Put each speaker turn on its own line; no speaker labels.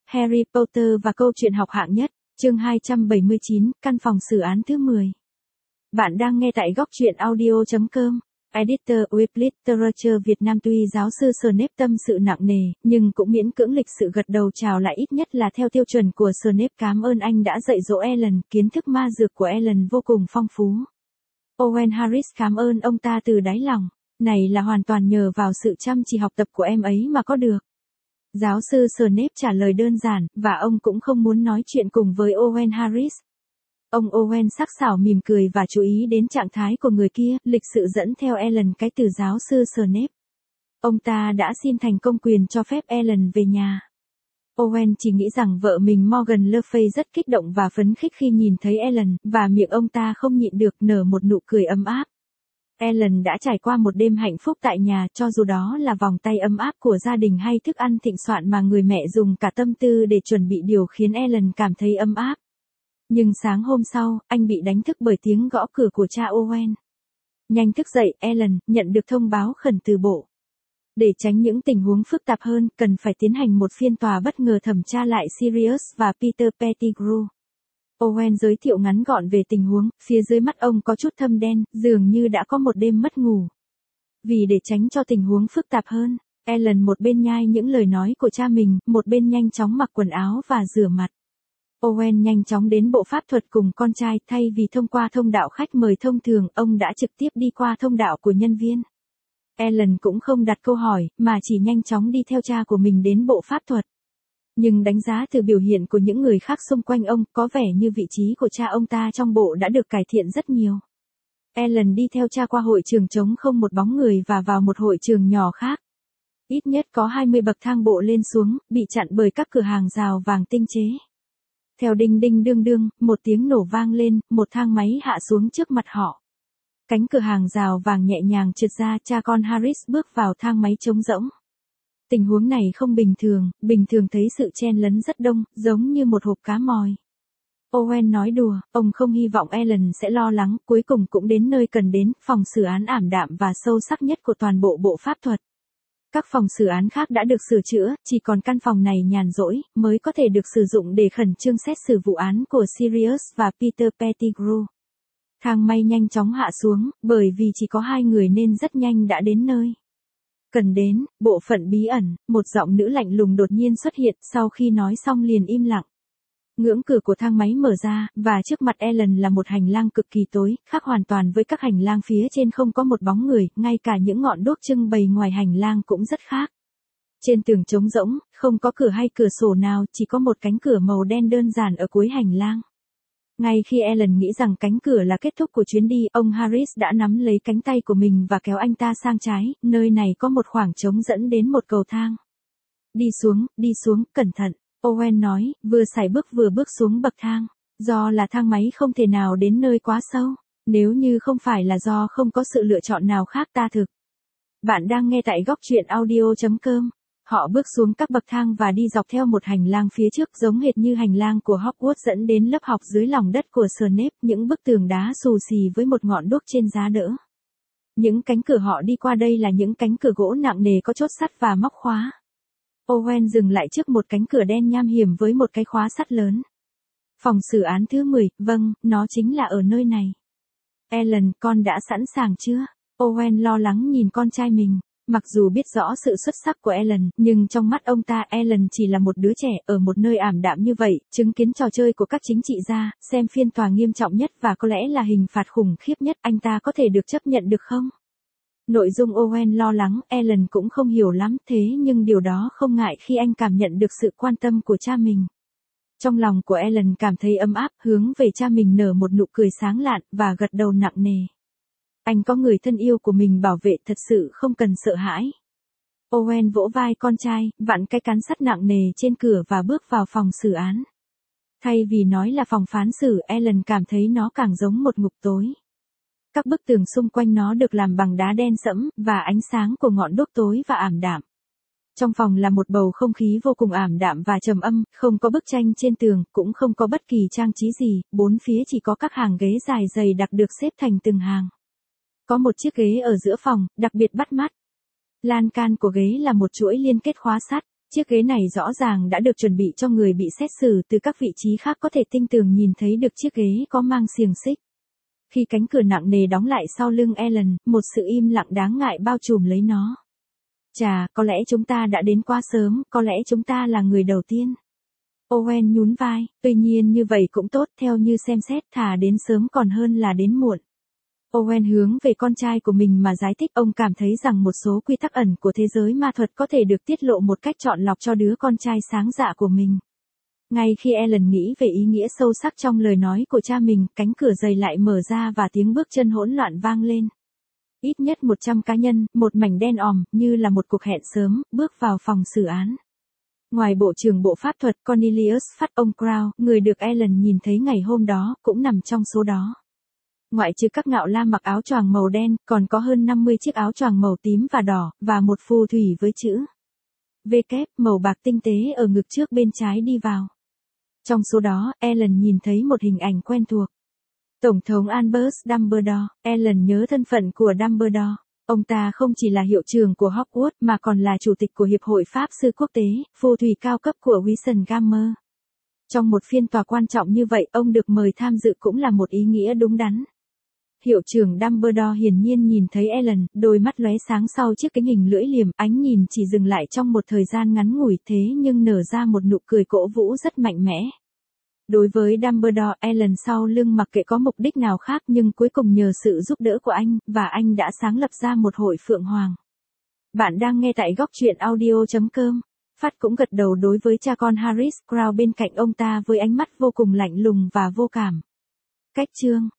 Harry Potter và câu chuyện học hạng nhất, chương 279, căn phòng xử án thứ 10. Bạn đang nghe tại góc truyện audio.com. Editor With Literature Việt Nam. Tuy giáo sư Snape tâm sự nặng nề, nhưng cũng miễn cưỡng lịch sự gật đầu chào lại, ít nhất là theo tiêu chuẩn của Snape. Cảm ơn anh đã dạy dỗ Ellen, kiến thức ma dược của Ellen vô cùng phong phú. Owen Harris cảm ơn ông ta từ đáy lòng. Này là hoàn toàn nhờ vào sự chăm chỉ học tập của em ấy mà có được. Giáo sư Snape trả lời đơn giản, và ông cũng không muốn nói chuyện cùng với Owen Harris. Ông Owen sắc sảo mỉm cười và chú ý đến trạng thái của người kia, lịch sự dẫn theo Ellen cái từ giáo sư Snape. Ông ta đã xin thành công quyền cho phép Ellen về nhà. Owen chỉ nghĩ rằng vợ mình Morgan Le Fay rất kích động và phấn khích khi nhìn thấy Ellen, và miệng ông ta không nhịn được nở một nụ cười ấm áp. Ellen đã trải qua một đêm hạnh phúc tại nhà, cho dù đó là vòng tay ấm áp của gia đình hay thức ăn thịnh soạn mà người mẹ dùng cả tâm tư để chuẩn bị, điều khiến Ellen cảm thấy ấm áp. Nhưng sáng hôm sau, anh bị đánh thức bởi tiếng gõ cửa của cha Owen. Nhanh thức dậy, Ellen, nhận được thông báo khẩn từ bộ. Để tránh những tình huống phức tạp hơn, cần phải tiến hành một phiên tòa bất ngờ thẩm tra lại Sirius và Peter Pettigrew. Owen giới thiệu ngắn gọn về tình huống, phía dưới mắt ông có chút thâm đen, dường như đã có một đêm mất ngủ. Vì để tránh cho tình huống phức tạp hơn, Ellen một bên nhai những lời nói của cha mình, một bên nhanh chóng mặc quần áo và rửa mặt. Owen nhanh chóng đến bộ pháp thuật cùng con trai, thay vì thông qua thông đạo khách mời thông thường, ông đã trực tiếp đi qua thông đạo của nhân viên. Ellen cũng không đặt câu hỏi, mà chỉ nhanh chóng đi theo cha của mình đến bộ pháp thuật. Nhưng đánh giá từ biểu hiện của những người khác xung quanh ông, có vẻ như vị trí của cha ông ta trong bộ đã được cải thiện rất nhiều. Ellen đi theo cha qua hội trường trống không một bóng người và vào một hội trường nhỏ khác. Ít nhất có 20 bậc thang bộ lên xuống, bị chặn bởi các cửa hàng rào vàng tinh chế. Theo đinh đinh đương đương, một tiếng nổ vang lên, một thang máy hạ xuống trước mặt họ. Cánh cửa hàng rào vàng nhẹ nhàng trượt ra, cha con Harris bước vào thang máy trống rỗng. Tình huống này không bình thường thấy sự chen lấn rất đông, giống như một hộp cá mòi. Owen nói đùa, ông không hy vọng Ellen sẽ lo lắng, cuối cùng cũng đến nơi cần đến, phòng xử án ảm đạm và sâu sắc nhất của toàn bộ bộ pháp thuật. Các phòng xử án khác đã được sửa chữa, chỉ còn căn phòng này nhàn rỗi, mới có thể được sử dụng để khẩn trương xét xử vụ án của Sirius và Peter Pettigrew. Thang máy nhanh chóng hạ xuống, bởi vì chỉ có 2 người nên rất nhanh đã đến nơi. Cần đến, bộ phận bí ẩn, một giọng nữ lạnh lùng đột nhiên xuất hiện, sau khi nói xong liền im lặng. Ngưỡng cửa của thang máy mở ra, và trước mặt Ellen là một hành lang cực kỳ tối, khác hoàn toàn với các hành lang phía trên, không có một bóng người, ngay cả những ngọn đuốc trưng bày ngoài hành lang cũng rất khác. Trên tường trống rỗng, không có cửa hay cửa sổ nào, chỉ có một cánh cửa màu đen đơn giản ở cuối hành lang. Ngay khi Ellen nghĩ rằng cánh cửa là kết thúc của chuyến đi, ông Harris đã nắm lấy cánh tay của mình và kéo anh ta sang trái, nơi này có một khoảng trống dẫn đến một cầu thang. Đi xuống, cẩn thận, Owen nói, vừa sải bước vừa bước xuống bậc thang. Do là thang máy không thể nào đến nơi quá sâu, nếu như không phải là do không có sự lựa chọn nào khác ta thực. Bạn đang nghe tại góc truyện audio.com. Họ bước xuống các bậc thang và đi dọc theo một hành lang phía trước, giống hệt như hành lang của Hogwarts dẫn đến lớp học dưới lòng đất của Snape, những bức tường đá xù xì với một ngọn đuốc trên giá đỡ. Những cánh cửa họ đi qua đây là những cánh cửa gỗ nặng nề có chốt sắt và móc khóa. Owen dừng lại trước một cánh cửa đen nham hiểm với một cái khóa sắt lớn. Phòng xử án thứ 10, vâng, nó chính là ở nơi này. Ellen, con đã sẵn sàng chưa? Owen lo lắng nhìn con trai mình. Mặc dù biết rõ sự xuất sắc của Ellen, nhưng trong mắt ông ta, Ellen chỉ là một đứa trẻ, ở một nơi ảm đạm như vậy, chứng kiến trò chơi của các chính trị gia, xem phiên tòa nghiêm trọng nhất và có lẽ là hình phạt khủng khiếp nhất, anh ta có thể được chấp nhận được không? Nội dung Owen lo lắng, Ellen cũng không hiểu lắm, thế nhưng điều đó không ngại khi anh cảm nhận được sự quan tâm của cha mình. Trong lòng của Ellen cảm thấy ấm áp, hướng về cha mình nở một nụ cười sáng lạn, và gật đầu nặng nề. Anh có người thân yêu của mình bảo vệ, thật sự không cần sợ hãi. Owen vỗ vai con trai, vặn cái cán sắt nặng nề trên cửa và bước vào phòng xử án. Thay vì nói là phòng phán xử, Ellen cảm thấy nó càng giống một ngục tối. Các bức tường xung quanh nó được làm bằng đá đen sẫm, và ánh sáng của ngọn đuốc tối và ảm đạm. Trong phòng là một bầu không khí vô cùng ảm đạm và trầm âm, không có bức tranh trên tường, cũng không có bất kỳ trang trí gì, bốn phía chỉ có các hàng ghế dài dày đặc được xếp thành từng hàng. Có một chiếc ghế ở giữa phòng, đặc biệt bắt mắt. Lan can của ghế là một chuỗi liên kết khóa sắt. Chiếc ghế này rõ ràng đã được chuẩn bị cho người bị xét xử, từ các vị trí khác có thể tinh tường nhìn thấy được chiếc ghế có mang xiềng xích. Khi cánh cửa nặng nề đóng lại sau lưng Ellen, một sự im lặng đáng ngại bao trùm lấy nó. Chà, có lẽ chúng ta đã đến quá sớm, có lẽ chúng ta là người đầu tiên. Owen nhún vai, tuy nhiên như vậy cũng tốt, theo như xem xét thà đến sớm còn hơn là đến muộn. Owen hướng về con trai của mình mà giải thích, ông cảm thấy rằng một số quy tắc ẩn của thế giới ma thuật có thể được tiết lộ một cách chọn lọc cho đứa con trai sáng dạ của mình. Ngay khi Ellen nghĩ về ý nghĩa sâu sắc trong lời nói của cha mình, cánh cửa dày lại mở ra và tiếng bước chân hỗn loạn vang lên. Ít nhất 100 cá nhân, một mảnh đen òm, như là một cuộc hẹn sớm, bước vào phòng xử án. Ngoài Bộ trưởng Bộ Pháp thuật Cornelius Fatt, ông Crow, người được Ellen nhìn thấy ngày hôm đó, cũng nằm trong số đó. Ngoại trừ các ngạo la mặc áo choàng màu đen, còn có hơn 50 chiếc áo choàng màu tím và đỏ, và một phù thủy với chữ V kép màu bạc tinh tế ở ngực trước bên trái đi vào. Trong số đó, Ellen nhìn thấy một hình ảnh quen thuộc. Tổng thống Albus Dumbledore. Ellen nhớ thân phận của Dumbledore. Ông ta không chỉ là hiệu trưởng của Hogwarts mà còn là chủ tịch của Hiệp hội Pháp sư quốc tế, phù thủy cao cấp của Wissengammer. Trong một phiên tòa quan trọng như vậy, ông được mời tham dự cũng là một ý nghĩa đúng đắn. Hiệu trưởng Dumbledore hiển nhiên nhìn thấy Ellen, đôi mắt lóe sáng sau chiếc kính hình lưỡi liềm, ánh nhìn chỉ dừng lại trong một thời gian ngắn ngủi thế nhưng nở ra một nụ cười cổ vũ rất mạnh mẽ. Đối với Dumbledore, Ellen sau lưng mặc kệ có mục đích nào khác nhưng cuối cùng nhờ sự giúp đỡ của anh, và anh đã sáng lập ra một hội Phượng Hoàng. Bạn đang nghe tại góc truyện audio.com. Fatt cũng gật đầu đối với cha con Harris, Crow bên cạnh ông ta với ánh mắt vô cùng lạnh lùng và vô cảm. Cách chương